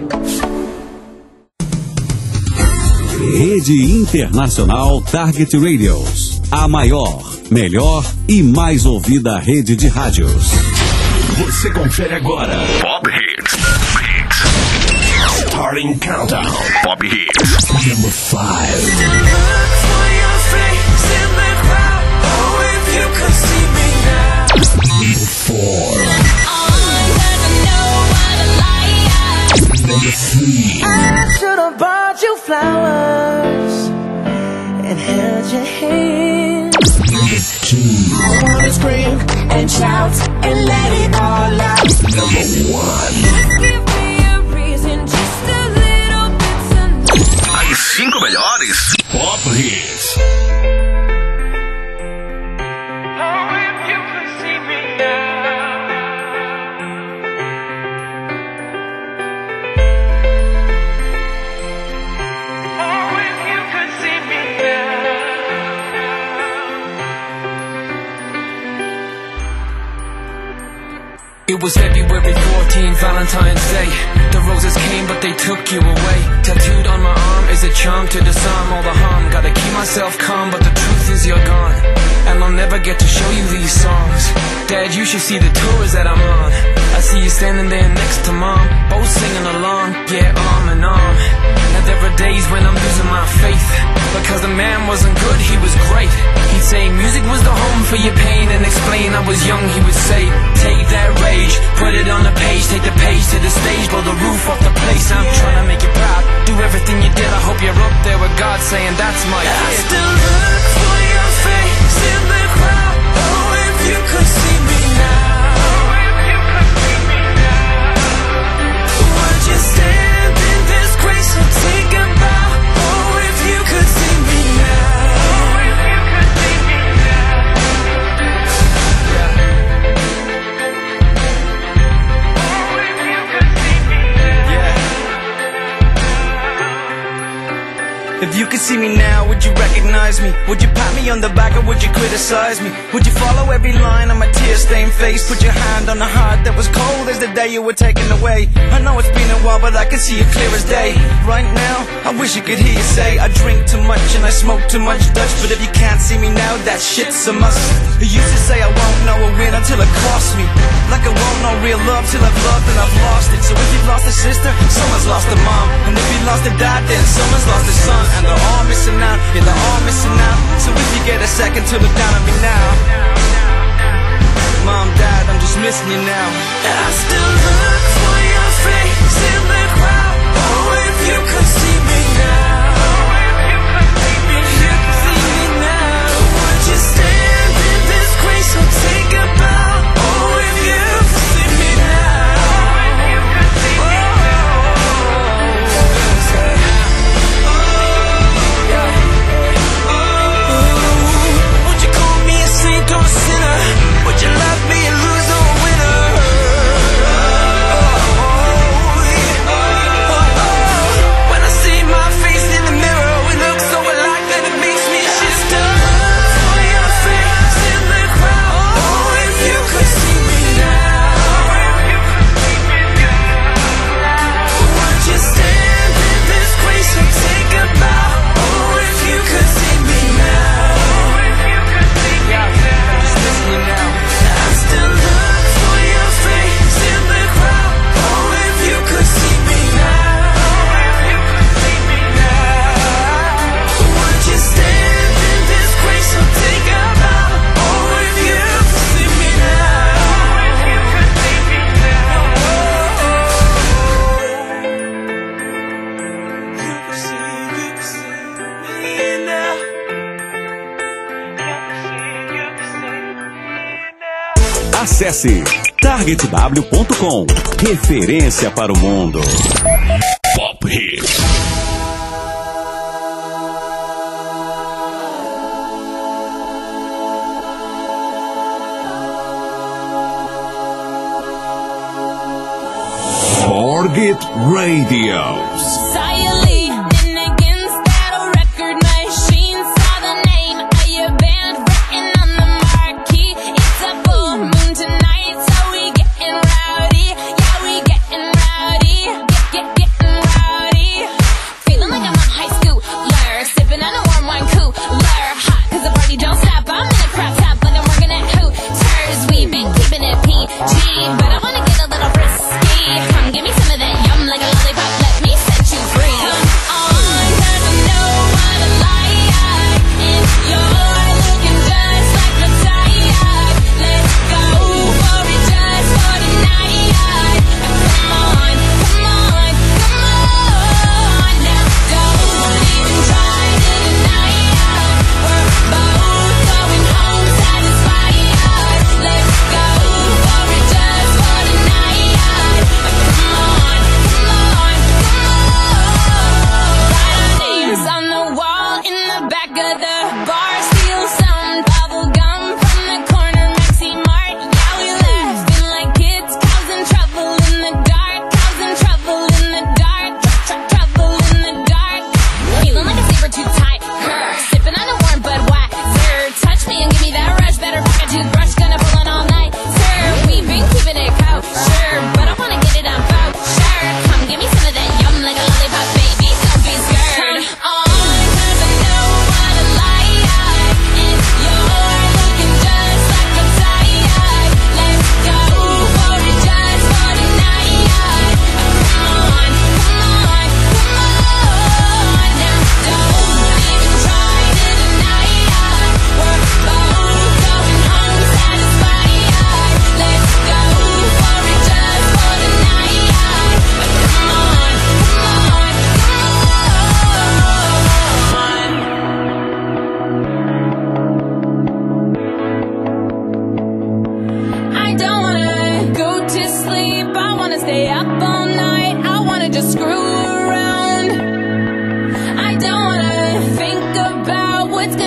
Rede Internacional Target Radios. A maior, melhor e mais ouvida rede de rádios. Você confere agora. Pop Hits. Starting Countdown. Pop Hits. Number 5. Number 4. Number 3. I should have bought you flowers and held your hand. Number 2. I wanna scream and shout and let it all out. Number 1. Give me a reason, just a little bit tonight. As 5 melhores Pop Hits. Oh, if you could see me now. Oh, if you could see me now. It was February 14th, Valentine's Day. The roses came, but they took you away. Tattooed on my arm is a charm to disarm all the harm. Gotta keep myself calm, but the truth is you're gone, and I'll never get to show you these songs. Dad, you should see the tours that I'm on. I see you standing there next to Mom, both singing along, yeah, arm in arm. Now there are days when I'm losing my faith, because the man wasn't good, he was great. He'd say music was the home for your pain, and explain I was young, he would say, take that rage, put it on the page, take the page to the stage, blow the roof off the place. I'm trying to make you proud, do everything you did. I hope you're up there with God saying that's my kid. I still look for your face in the crowd. Oh, if you could see me now. Would you stand in this grace or take a bow? Oh, if you could see me now. If you could see me now, would you recognize me? Would you pat me on the back or would you criticize me? Would you follow every line on my tear-stained face? Put your hand on the heart that was cold as the day you were taken away. I know it's been a while, but I can see it clear as day. Right now, I wish I could hear you say I drink too much and I smoke too much Dutch. But if you can't see me now, that shit's a must. You used to say I won't know a win until it costs me, like I won't know real love till I've loved and I've lost it. So if you've lost a sister, someone's lost a mom. And if you lost a dad, then someone's lost a son. And they're all missing out, yeah, they're all missing out. So if you get a second to look down at me now, Mom, Dad, I'm just missing you now. I still look for your face in the crowd. Oh, if you could see me now. If you could see me now. Would you stand in this grace or take a bow? Oh, if you could see me now. Would you call me a saint or a sinner? Would you love me and lose or a winner? When I see my face in the mirror, it looks so alike that it makes me shift up. For your face in the crowd. Oh, if you could see me now. Would you stand in this grace or take a bow? Oh, if you could see me now. Just missing you now. I still look for your face in the crowd. Oh, if you could see me now. Would you stand in this grace or take a bow? Oh, if you could see me Acesse targetw.com. Referência para o mundo. Pop Hits. Target Radio. Tonight, so we getting rowdy. Yeah, we getting rowdy. Get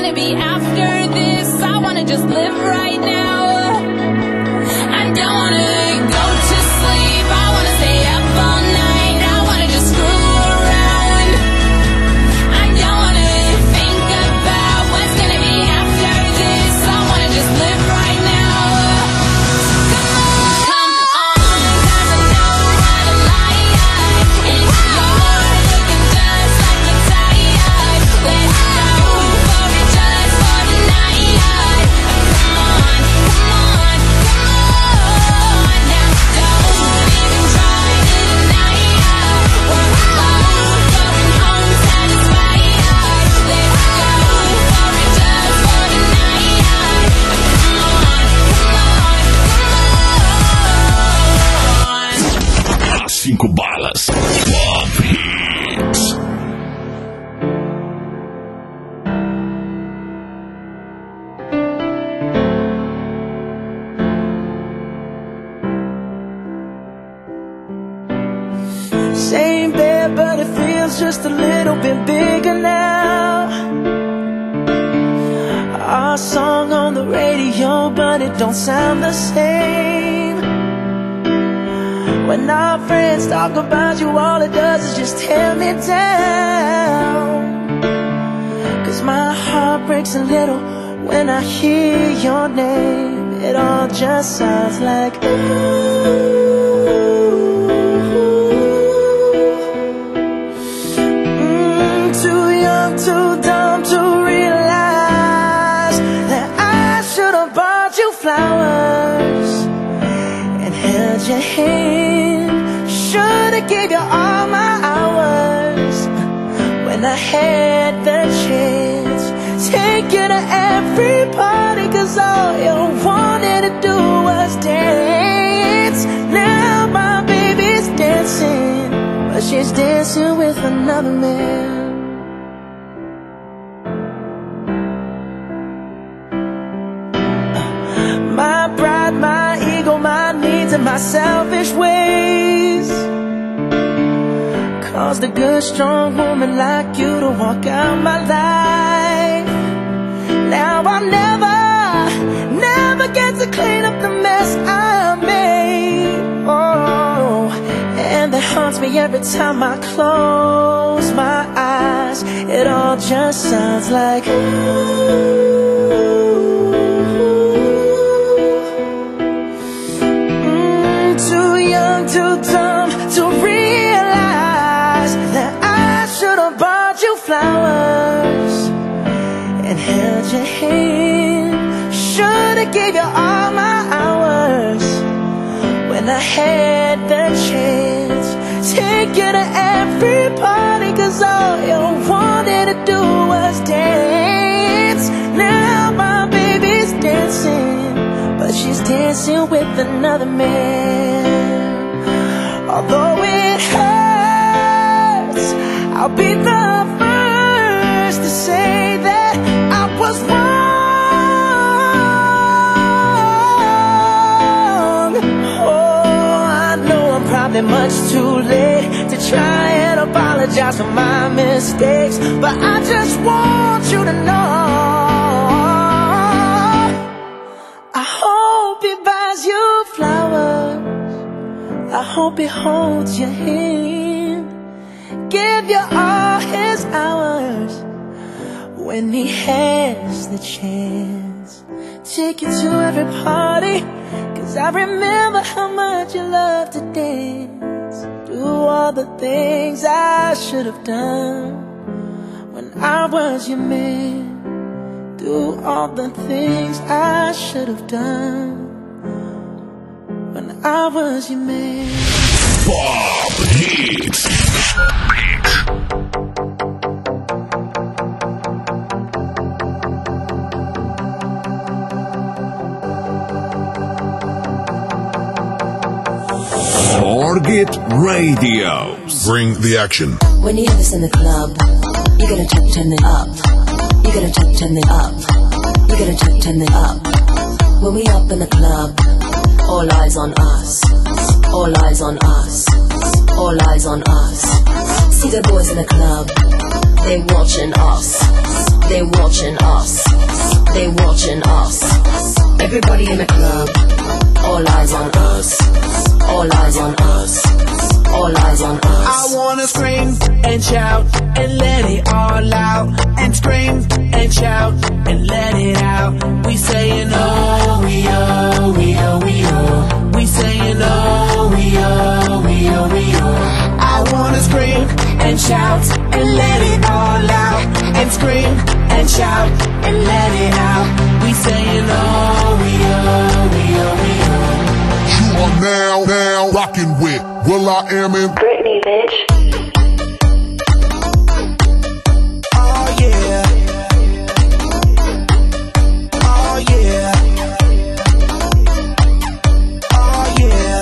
gonna be after this? I wanna just live right now. I don't wanna go to sleep. I wanna stay up all night. I wanna just screw around. I don't wanna think about what's gonna be after this. I wanna just live right now. Come on, 'cause I know how to lie. And you're looking just like the tide. Let's go for it just for the night. Come on, come on, come on. Now don't even try to deny it. We're both going home satisfied. Let's go for it just for the night. Come on, come on, come on. As 5 balas. Pop Hits. Same bed, but it feels just a little bit bigger now. Our song on the radio, but it don't sound the same. When our friends talk about you, all it does is just tear me down. 'Cause my heart breaks a little when I hear your name. It all just sounds like ooh. Too young, too dumb to realize that I should have bought you flowers and held your hand. Should've gave you all my hours when I had the chance. Take you to every party, 'cause all you wanted to do was dance. Now my baby's dancing, but she's dancing with another man. My pride, my ego, my needs, and my selfish ways caused a good, strong woman like you to walk out my life. Now I'll never get to clean up the mess I made. Oh, and that haunts me every time I close my eyes. It all just sounds like ooh. Too young, too dumb to realize that I should have bought you flowers and held your hand. Should have gave you all my hours when I had the chance. Take you to every party, 'cause all you wanted to do was dance. Now my baby's dancing, but she's dancing with another man. Although it hurts, I'll be the first to say that I was wrong. Oh, I know I'm probably much too late to try and apologize for my mistakes, but I just want you to know I hope he buys you flowers. I hope he holds your hand, give you all his hours when he has the chance. Take you to every party, 'cause I remember how much you love to dance. Do all the things I should have done when I was your man. Do all the things I should have done when I was your man. Pop Hits. Target Radio. Bring the action. When you have this in the club, you gotta turn it up. You gotta turn it up. You gotta turn it up. When we up in the club, all eyes on us. All eyes on us. All eyes on us. See the boys in the club, They watching us. They watching us. They watching us. Everybody in the club. All eyes on us. All eyes on us. All eyes on us. I wanna scream and shout and let it all out. And scream and shout and let it out. We saying oh, we oh, we oh, we oh. We saying oh, we oh, we oh, we oh. I wanna scream and shout and let it all out. And scream and shout and let it out. We saying oh, we oh, we oh, we oh. You are now rocking with will.i.am in Britney, bitch. Oh yeah. Oh yeah. Oh yeah.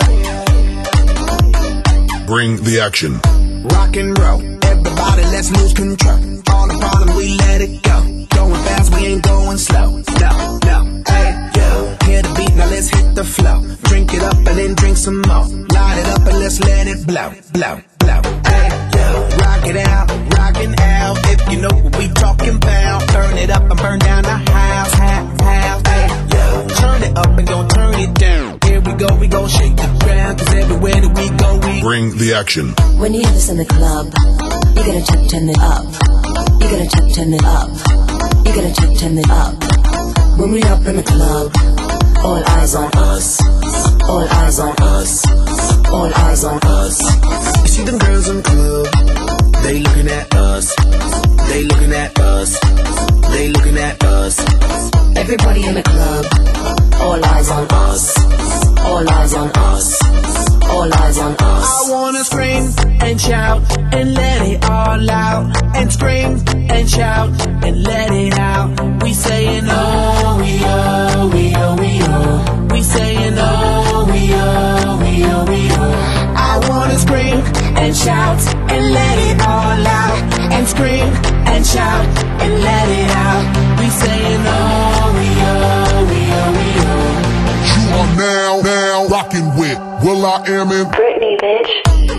Bring the action. Rock and roll, everybody let's lose control. All the bottom we let it go. Going fast, we ain't going slow. No, no, hey yo, hear the beat, now let's hit the flow. Drink it up and then drink some more. Light it up and let's let it blow, blow, blow. Hey yo, rock it out, rockin' out. If you know what we talking about, turn it up and burn down the house, house. Hey yo, turn it up and gon' turn it down. Here we go shake the ground. 'Cause everywhere that we go, we Bring the action. When you hear this in the club, you gotta turn it up. You gotta turn it up. You gotta turn it up. When we up in the club, all eyes on us. All eyes on us. All eyes on us. You see them girls in the club, they looking at us. They looking at us. They looking at us. Everybody in the club, all eyes on us. All eyes on us. All eyes on us. I wanna scream and shout and let it all out. And scream and shout and let it out. We saying oh, we oh, we oh, we oh. We saying oh, we oh, we oh, we oh. I wanna scream and shout and let it all out. And scream and shout and let it out. We saying oh, we oh, we oh, we oh. You are now rocking with will.i.am in Britney, bitch.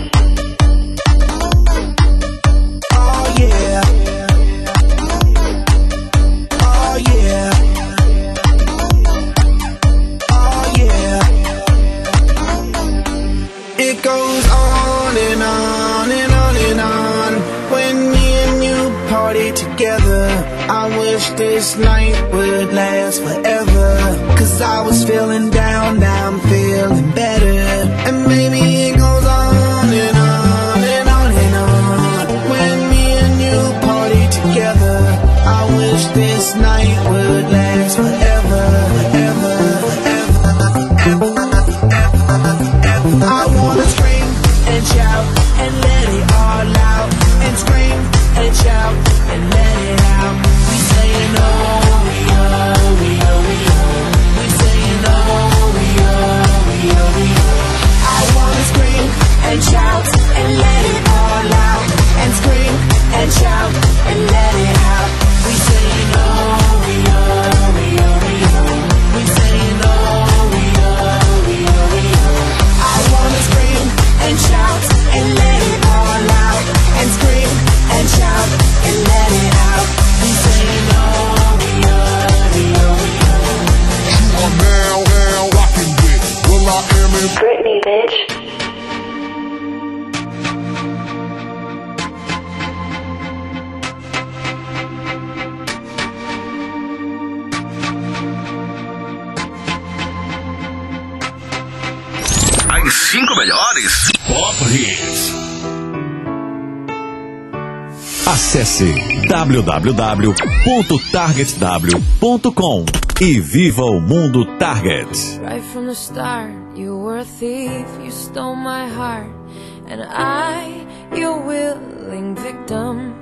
Oh yeah. Oh yeah. Oh yeah. It goes on and on and on and on. When me and you party together, I wish this night would last forever. 'Cause I was feeling down, now I'm feeling better. And maybe it goes on and on and on and on. When me and you party together, I wish this night would last forever, forever, forever, forever. I wanna scream and shout and let it all out. And scream and shout and let it out. We saying oh, we oh, we oh, we oh. We saying oh, we oh, we oh, we oh. I wanna scream and shout and let it all out. And scream and shout and let it out. We saying oh, we oh, we oh, we oh. We saying oh, we oh, we oh, we oh. I wanna scream and shout and let it all out. And scream and shout and let it out. We saying oh, we oh, we oh, we oh. You are now rocking with will.i.am in Britney, bitch. As 5 melhores Pop Hits. Acesse www.targetw.com e viva o mundo Target. Right from the start, you were a thief, you stole my heart, and I, your willing victim.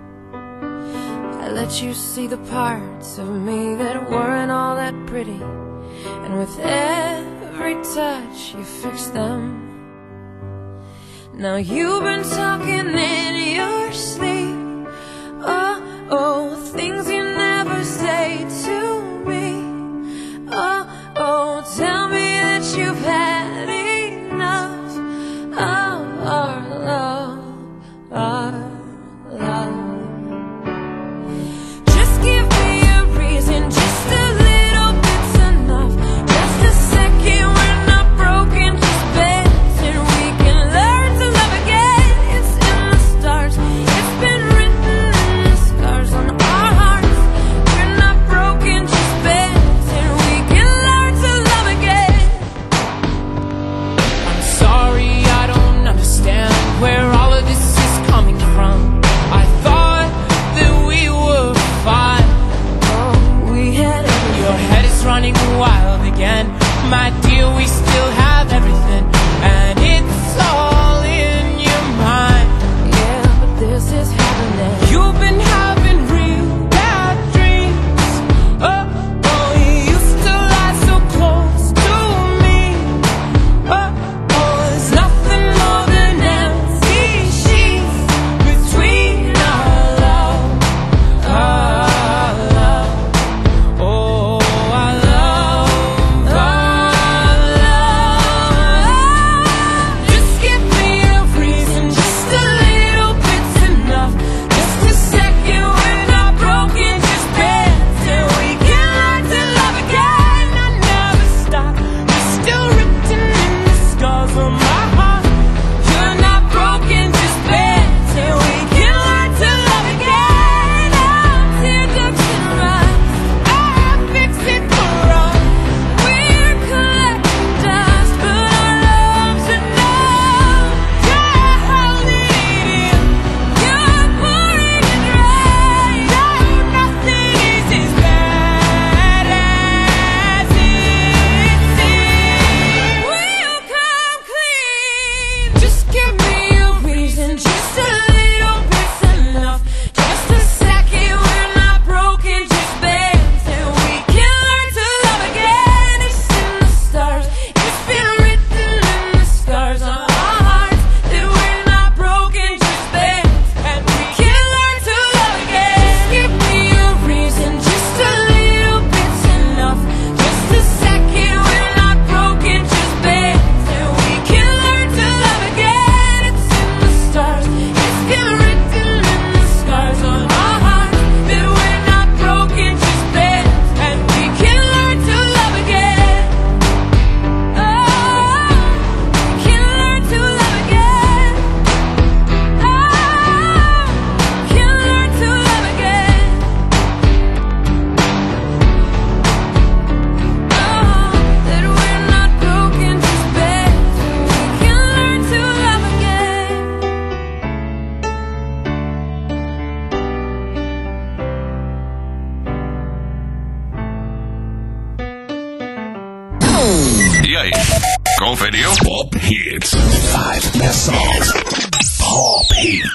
I let you see the parts of me that weren't all that pretty, and with every touch you fixed them. Now you've been talking in your sleep, oh, oh, things you never say to me. Oh, oh, tell me that you've had enough of our love, our love. Radio. Pop Hits. 5 best songs. Pop Hits.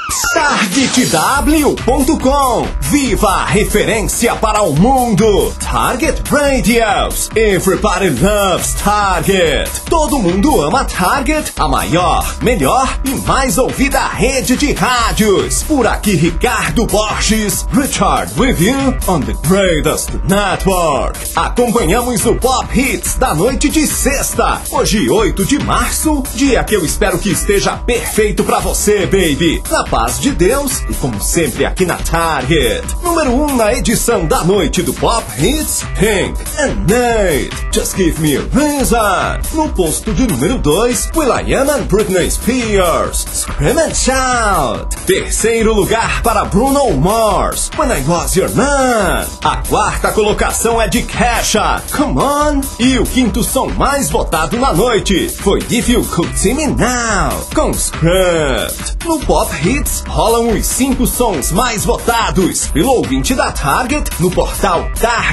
TargetW.com. Viva a referência para o mundo. Target Radios. Everybody loves Target. Todo mundo ama Target, a maior, melhor e mais ouvida rede de rádios. Por aqui, Ricardo Borges. Richard with you on the greatest network. Acompanhamos o Pop Hits da noite de sexta. Hoje, 8 de março, dia que eu espero que esteja perfeito pra você, baby. Na paz de Deus e como sempre aqui na Target. Número 1 na edição da noite do Pop Hits, Pink and Nate, Just Give Me a Reason. No posto de número 2, will.i.am and Britney Spears, Scream and Shout. Terceiro lugar para Bruno Mars, When I Was Your Man. A quarta colocação é de Kesha, Come On. E o quinto som mais votado na noite foi If You Could See Me Now, com Scrubbed. No Pop Hits rolam os 5 sons mais votados pelo ouvinte da Target no portal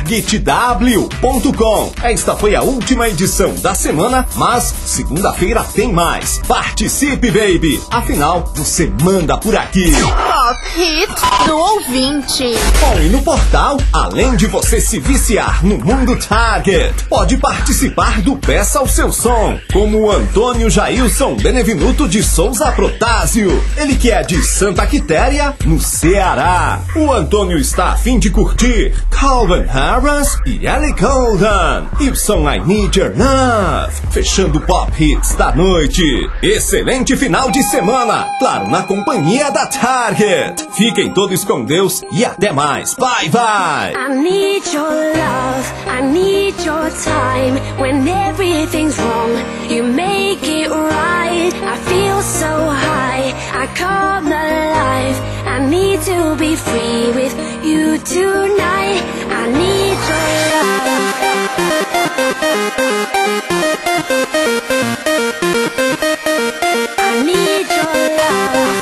TargetW.com. Esta foi a última edição da semana, mas segunda-feira tem mais. Participe, baby! Afinal, você manda por aqui. Pop Hits do ouvinte. Bom, e no portal, além de você se viciar no mundo Target, pode participar do Peça ao Seu Som, como o Antônio Jailson Benevenuto de Souza Protásio. Ele que é de Santa Quitéria, no Ceará. O Antônio está a fim de curtir Calvin Harris e Ellie Goulding e o som I Need Your Love, fechando o Pop Hits da noite. Excelente final de semana, claro, na companhia da Target. Fiquem todos com Deus e até mais. Bye, bye! I need your love, I need your time. When everything's wrong, you make it right. I feel so high, I come alive. I need to be free with you tonight. I need your love. I need your love.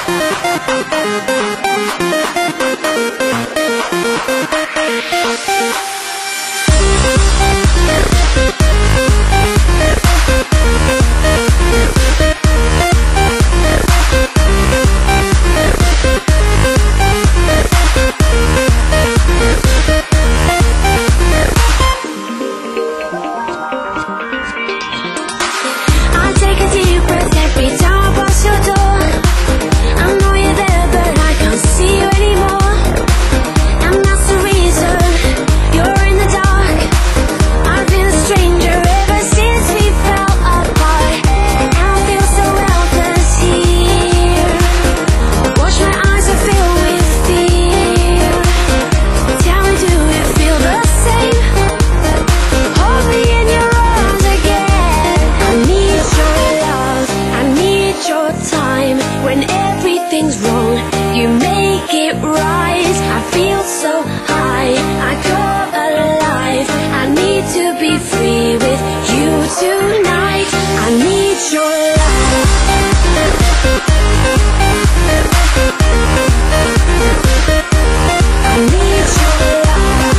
I'll take a deep breath every time I pass your door. I know you're there, but I can't see you anymore. And that's the reason you're in the dark. I've been a stranger ever since we fell apart. And I feel so helpless here. Watch my eyes are filled with fear. Tell me, do it feel the same? Hold me in your arms again. I need your love, I need your time. When everything's wrong, you make it right. I feel so high, I come alive. I need to be free with you tonight. I need your love. I need your love.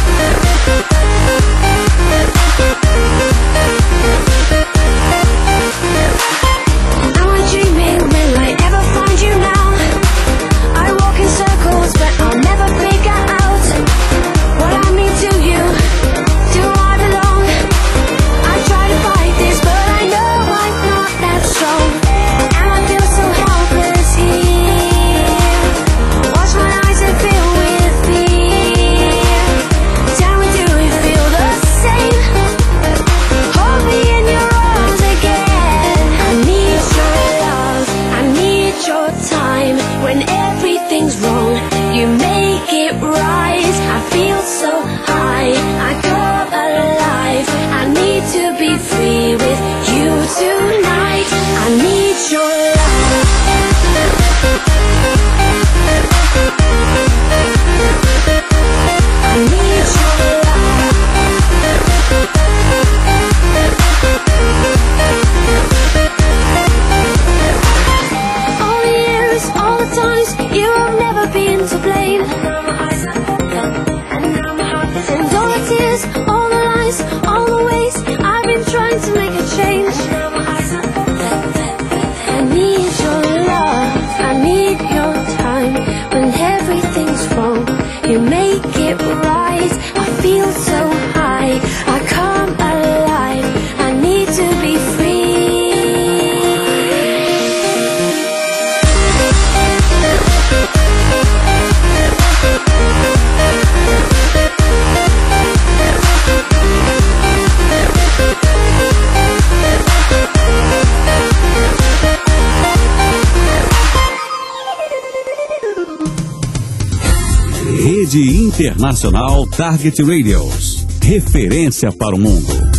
Am I dreaming? Will I ever find you now? I walk in circles, but I'll never figure out what I mean to you. Do I belong? I try to fight this, but I know I'm not that strong. And I feel so helpless here. Watch my eyes and fill with fear. Tell me, do you feel the same? Hold me in your arms again. I need your love, I need your time. When everything's wrong, you make it right. I feel so high, I come alive. I need to be free with you tonight. I need your love. I need your love. All the years, all the times, you have never been to blame. And now my eyes are open, and now my heart is in. And all the tears, all the lies, all the ways I've been trying to make a change. And now my Rede Internacional Target Radios. Referência para o mundo.